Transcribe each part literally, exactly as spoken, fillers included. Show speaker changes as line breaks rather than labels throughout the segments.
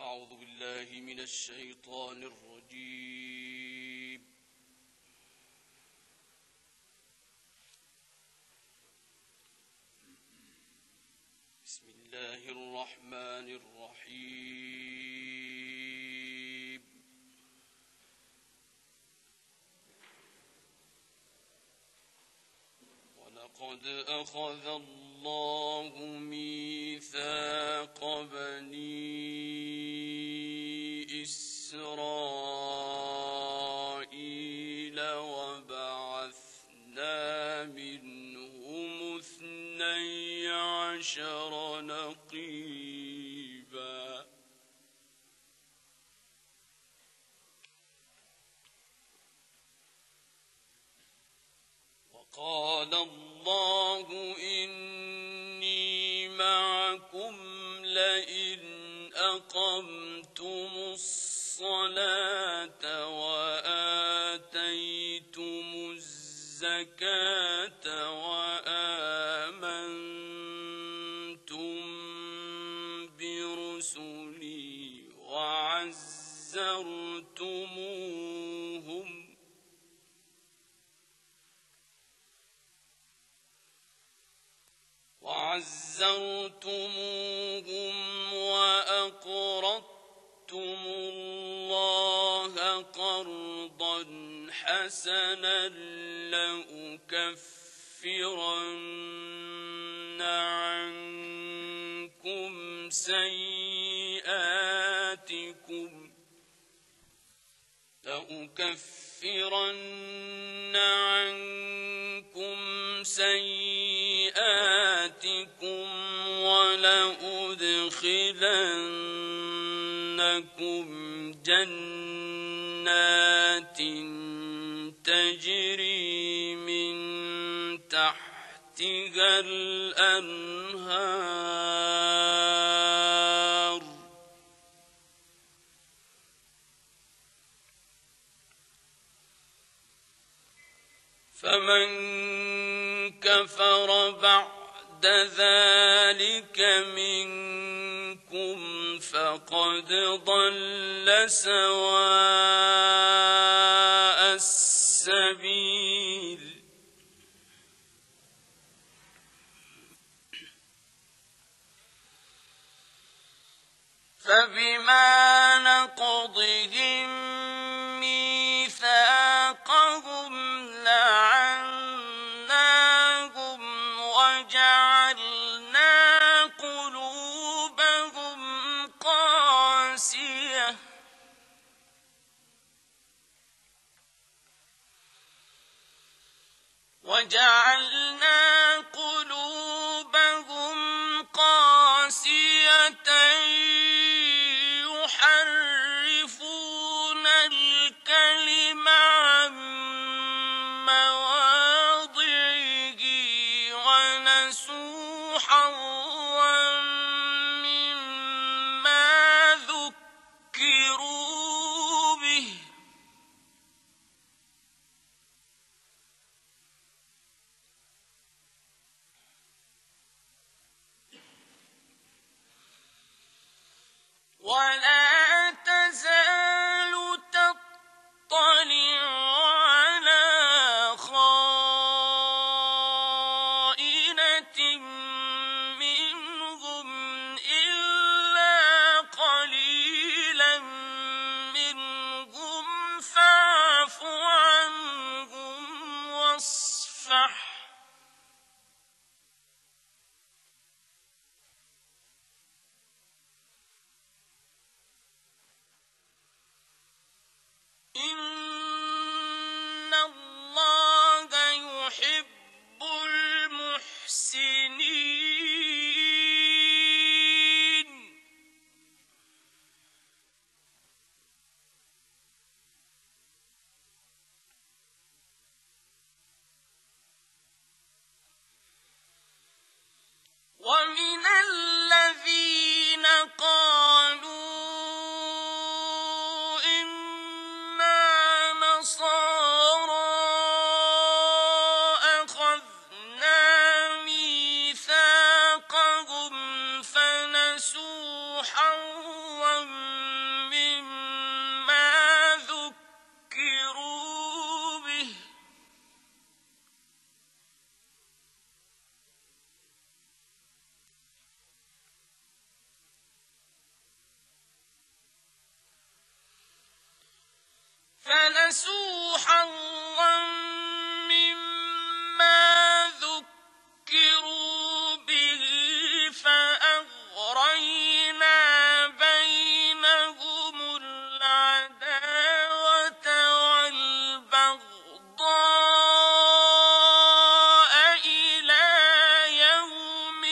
أعوذ بالله من الشيطان الرجيم. بسم الله الرحمن الرحيم. ولقد أخذ الله ميثاق بني إسرائيل وبعثنا منهم اثني عشر نقيبا وقال الله إني معكم لئن أقمتم الصلاة وآتيتم الزكاة وآمنتم برسلي وعزرتموهم وعزرتموهم وأقرضتم الله قرضا حسنا لأكفرن عنكم سيئاتكم لأكفرن عنكم سيئاتكم ولأدخلنكم جنات تجري من تحتها الأنهار فمن كفر بعد ذلك منكم فقد ضل سواء السبيل. فبما نقضهم ميثاقهم لعناهم وجعلنا قلوبهم قاسية وجعلنا قلوبهم قاسية يحرفون الكلم عن مواضعه ونسوا حظا مما ذكروا به ولا تزال تطلع على خائنة منهم إلا قليلا منهم فاعف عنهم واصفح إن الله يحب المحسنين. ومن الذين قالوا فنسوا حظا فنسوا حظا مما ذكروا به فأغرينا بينهم العداوة والبغضاء إلى يوم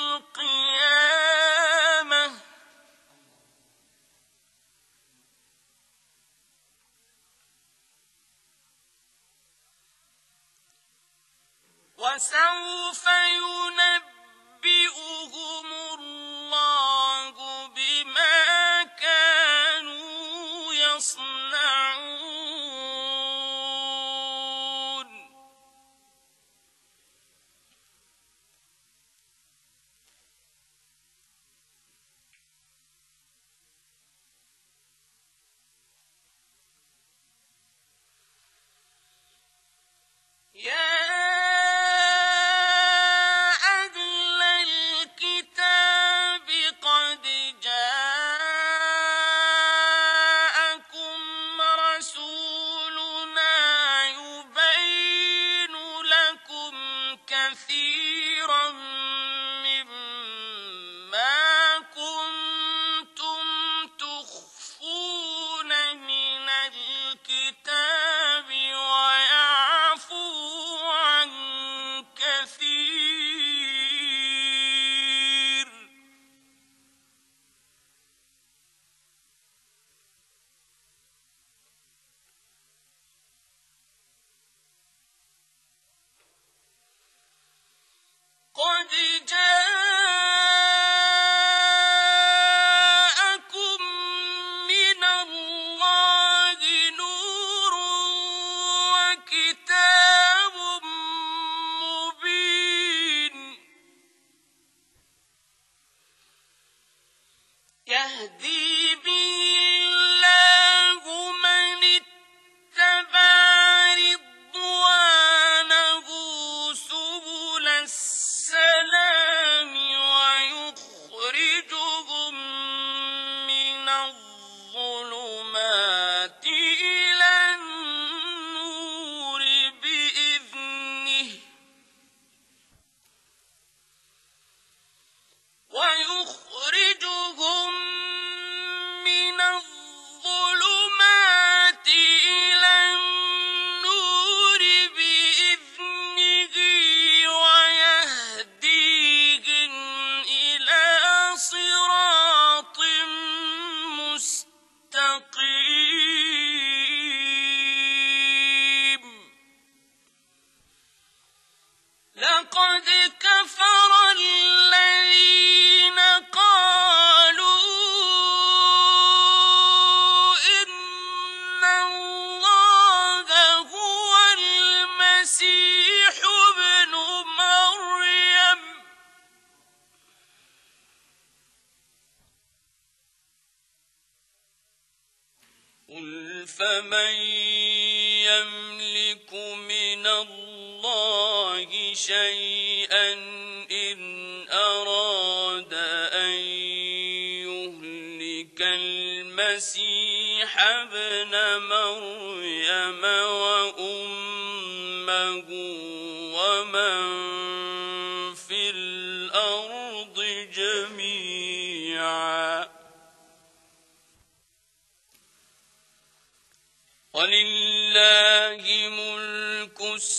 القيامة وسوف ينبئهم الله بما كانوا يصنعون يا كثيرا مما كنتم تخفون من الكتاب ويعفو عن كثير قد جاءكم من الله نور وكتاب مبين يهدي به الله من اتبع رضوانه سبل السلام ويخرجهم من الظلمات إلى النور بإذنه ويخرجهم من الظلمات إلى النور بإذنه ويهديهم إلى صراط مستقيم لقد كفر الذين قالوا إن الله هو المسيح ابن مريم قل فمن يملك من الله شيئا إن أراد أن يهلك المسيح ابن مريم وأمه ومن في الأرض جميعا ولله ملك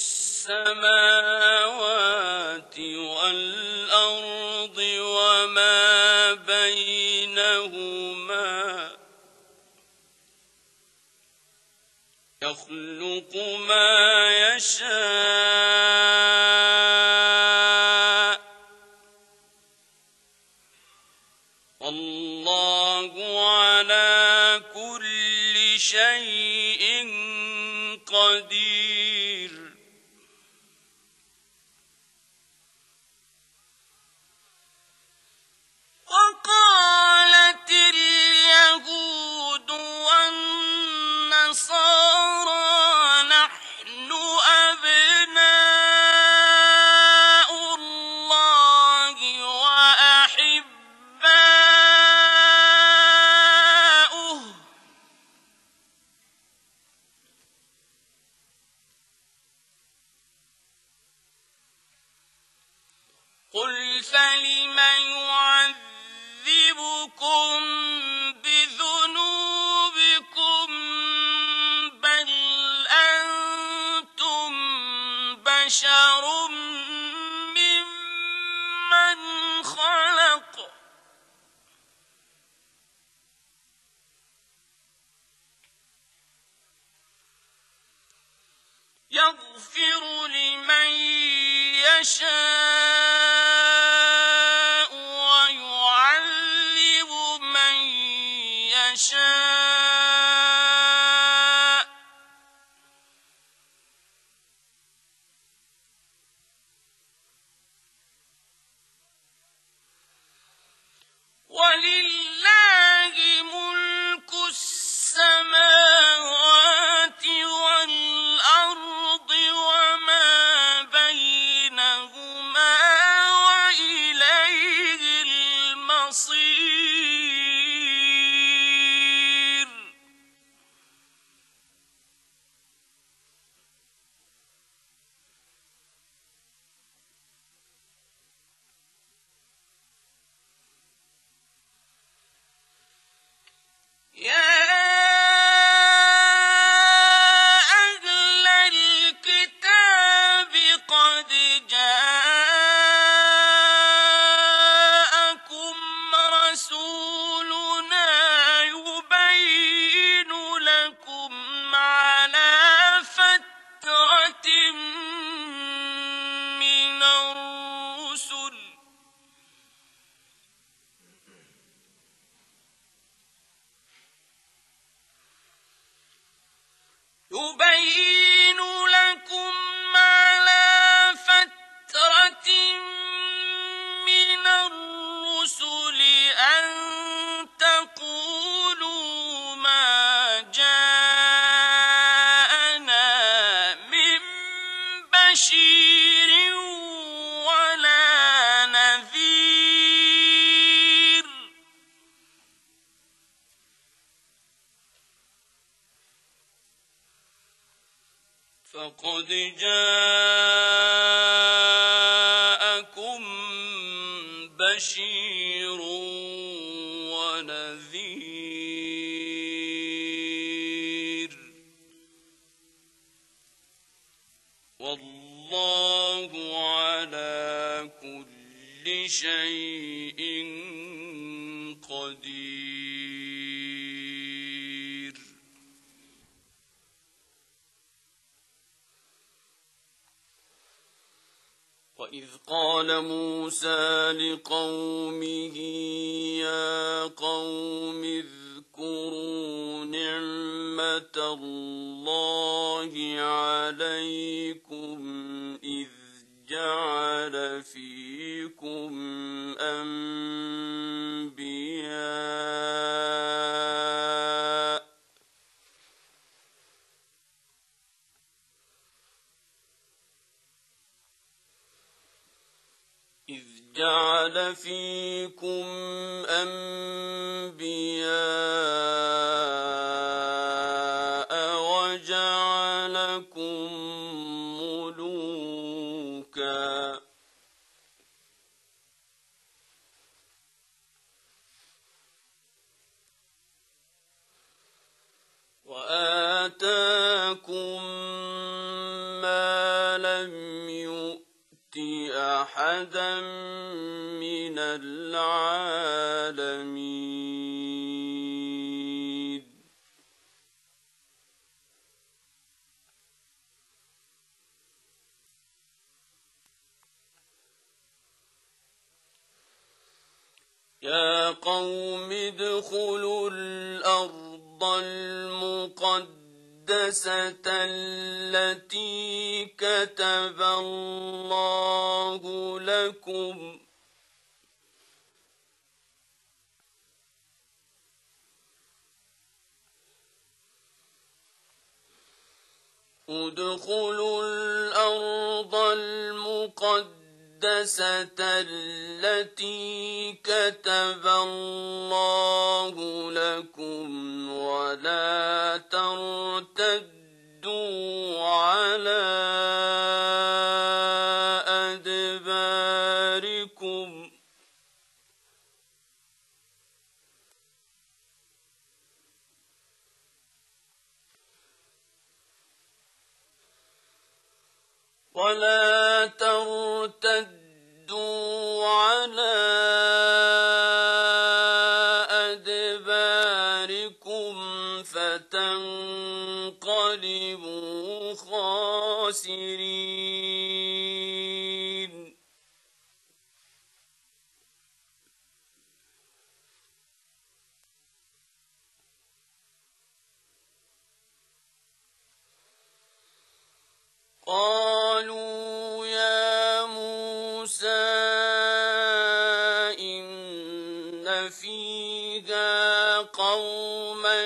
السماوات والأرض وما بينهما يخلق ما يشاء والله على كل شيء قدير وقالت اليهود والنصارى نحن أبناء الله وأحباؤه يغفر لمن يشاء ويعذب من يشاء ولله ملك السماوات والأرض وما بينهما وإليه المصير. يا أهل الكتاب قد جاءكم رسولنا يبين لكم على فترة من الرسل يبين لكم على فترة من الرسل أن تقولوا ما جاءنا من بشير ولا نذير فقد جاءكم بشير ونذير والله على كل شيء قدير. وإذ قال موسى لقومه يا قوم اذكروا نعمة الله عليكم إذ جعل فيكم أنبياء إذ جعل فيكم أنبياء وجعلكم ملوكا وآتاكم ما لم يؤت أحدا من العالمين. يا قوم ادخلوا الأرض المقدسة التي كتب الله لكم ادخلوا الأرض المقدسة التي كتب الله لكم ولا ترتدوا على أدباركم ولا ترتدوا على أدباركم فتنقلبوا خاسرين. الخاسرين قالوا يا موسى إن فيها قوما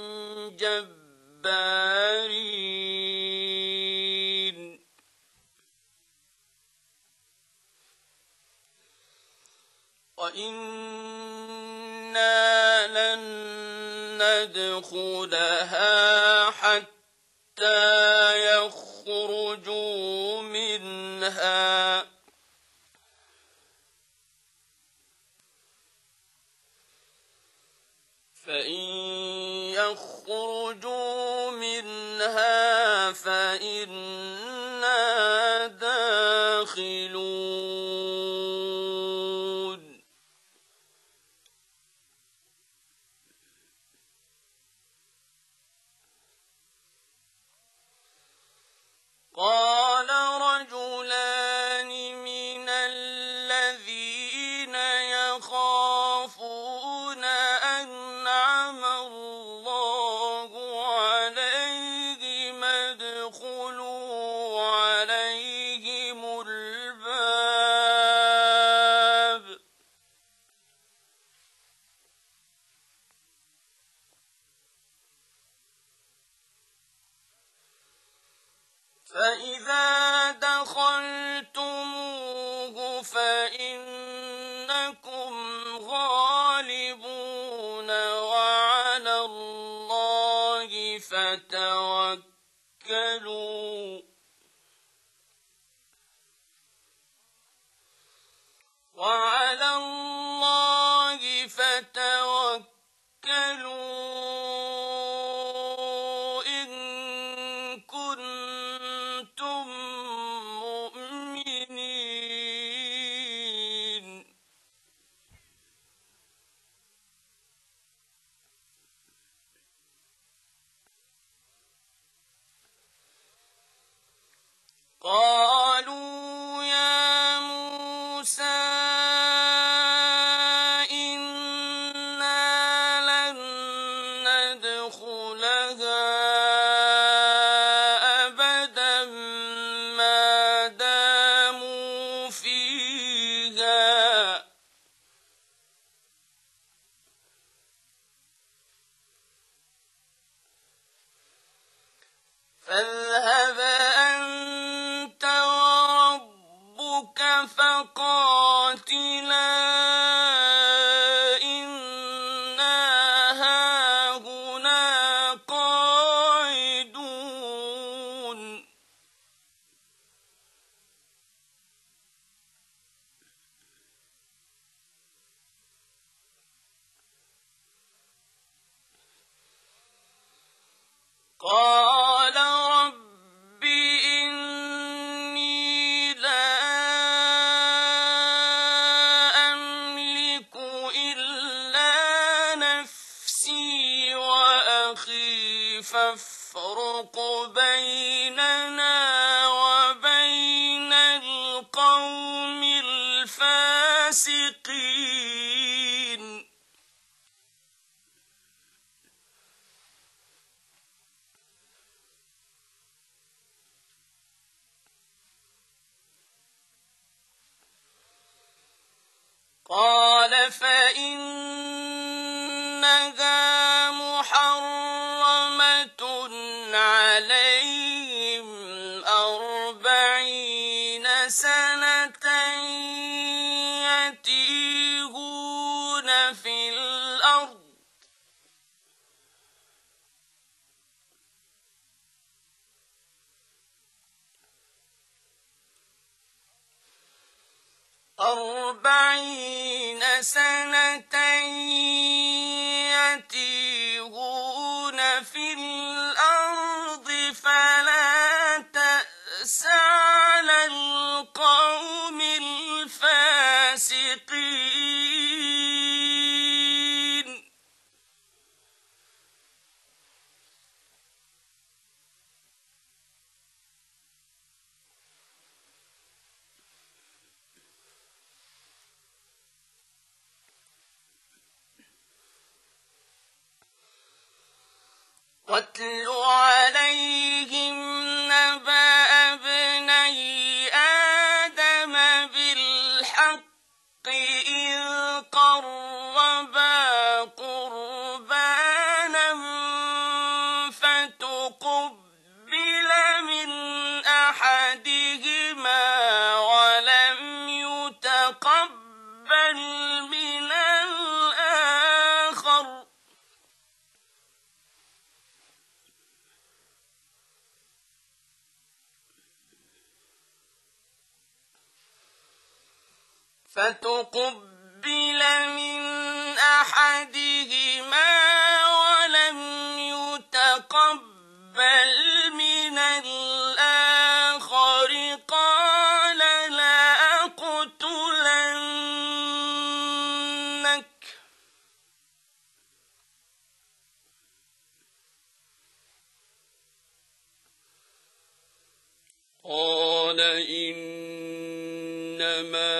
جبارين وإنا لن ندخلها حتى يخرجوا منها فإن يخرجوا منها فإنا داخلون قال رجلان من الذين يخافون أنعم الله عليهم ادخلوا عليهم الباب فإذا دخلتموه فإنكم غالبون وعلى الله فتوكلوا وعلى الله فتوكلوا إن كنتم مؤمنين قالوا يا موسى إنا لن ندخلها أبدا ما داموا فيها فاذهب أنت وربك فقاتلا إنا هاهنا قاعدون قال رب إني لا أملك إلا نفسي وأخي فافرق بيننا وبين القوم الفاسقين قال فإنها محرمة عليهم أربعين سنة يتيهون في الأرض أربعين سنة يتيهون في الأرض فلا تأس على القوم الفاسقين واتل عليهم نبأ ابني آدم بالحق إذ قربا قربانا فتقبل من أحدهما ولم يتقبل من الآخر فتقبل من أحدهما ولم يتقبل من الآخر قال لأقتلنك قال إنما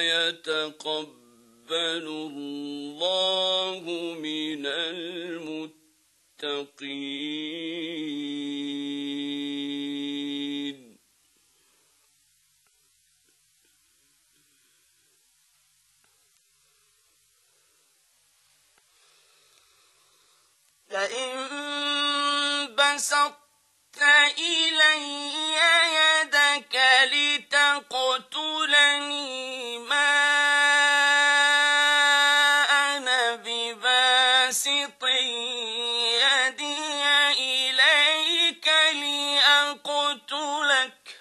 يتقبل الله من المتقين لئن بسطت إلي يدك لتقتلني ما أنا بباسط يدي إليك لأقتلك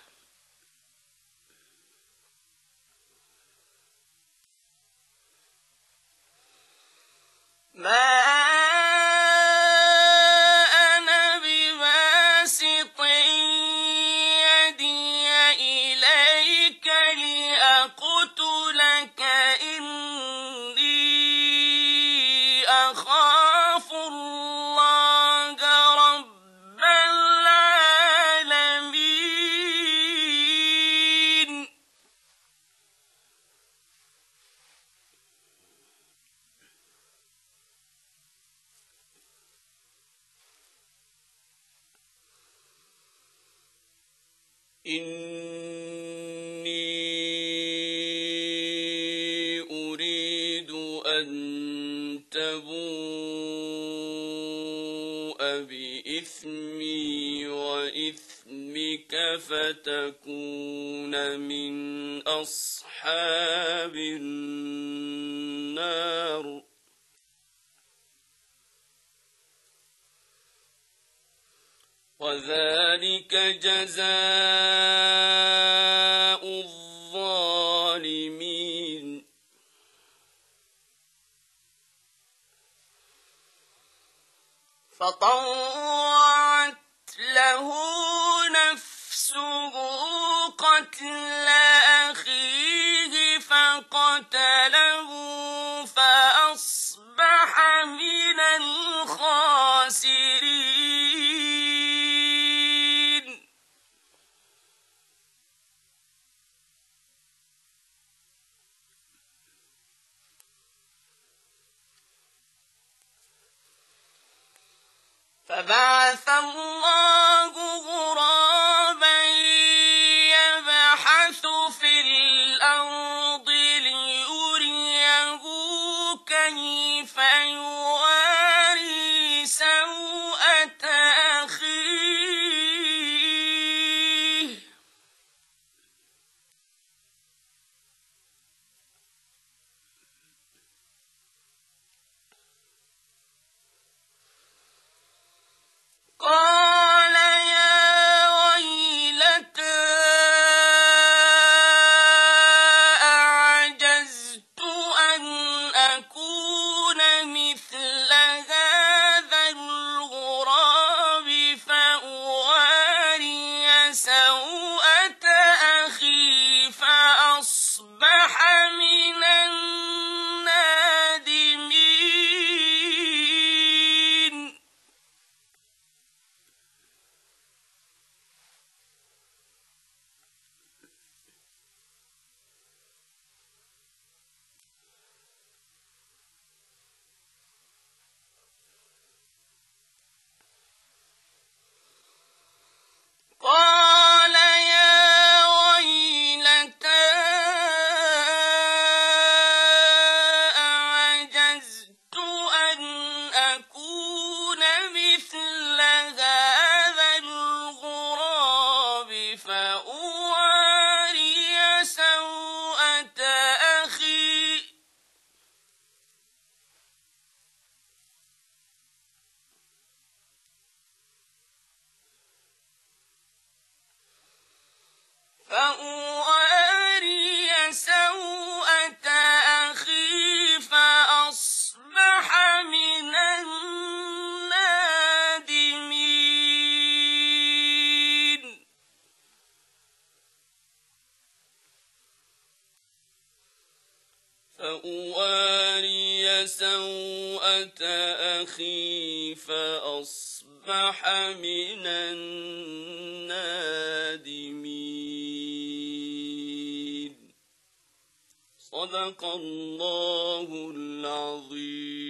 ما أنا بباسط يدي إليك لأقتلك إني أخاف الله رب العالمين إني أريد أن تبوء بإثمي وإثمك فتكون من أصحاب النار وذلك جزاء الظالمين فطوعت له نفسه قتل أخيه فقتله فأصبح من الخاسرين فبعث الله غرابا يبحث في الأرض ليريه كيف يواري سوءة أخيه قال يا ويلتى أعجزت أن أكون فأواري سوءة أخي فأصبح من النادمين فأواري سوءة أخي فأصبح من النادمين. صدق الله العظيم.